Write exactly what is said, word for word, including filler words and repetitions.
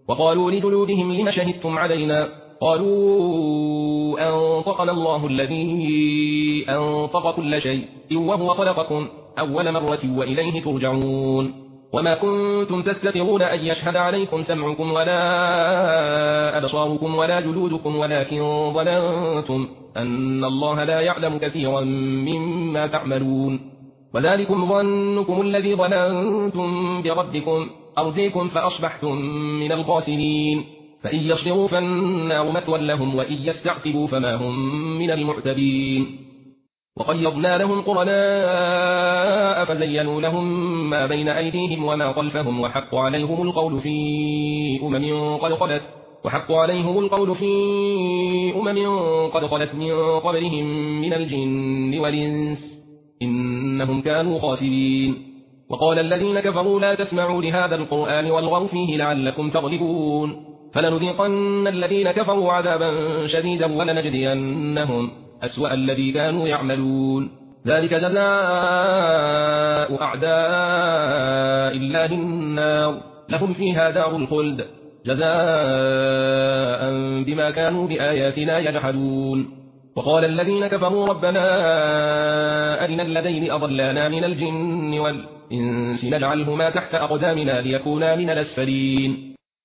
وقالوا لجلودهم لم شهدتم علينا قالوا أنطقنا الله الذي أنطق كل شيء وهو خلقكم أول مرة وإليه ترجعون وما كنتم تستطيعون أن يشهد عليكم سمعكم ولا أبصاركم ولا جلودكم ولكن ظننتم أن الله لا يعلم كثيرا مما تعملون وذلكم ظنكم الذي ظننتم بربكم أرضيكم فأصبحتم من الخاسرين فإن يصبروا فالنار مثوى لهم وإن يستعتبوا فما هم من المعتبين وقيضنا لهم قرناء فزينوا لهم ما بين أيديهم وما خلفهم وحق عليهم القول في أمم قد خلت وحق عليهم القول في أمم قد خلت من قبلهم من الجن والإنس إنهم كانوا خاسرين وقال الذين كفروا لا تسمعوا لهذا القرآن والغوا فيه لعلكم تغلبون فلنذيقن الذين كفروا عذابا شديدا ولنجزينهم أسوأ الذي كانوا يعملون ذلك جزاء أعداء الله النار لهم فيها دار الخلد جزاء بما كانوا بآياتنا يجحدون وقال الذين كفروا ربنا أرنا الذين أضلانا من الجن والإنس نجعلهما تحت أقدامنا ليكونا من الأسفلين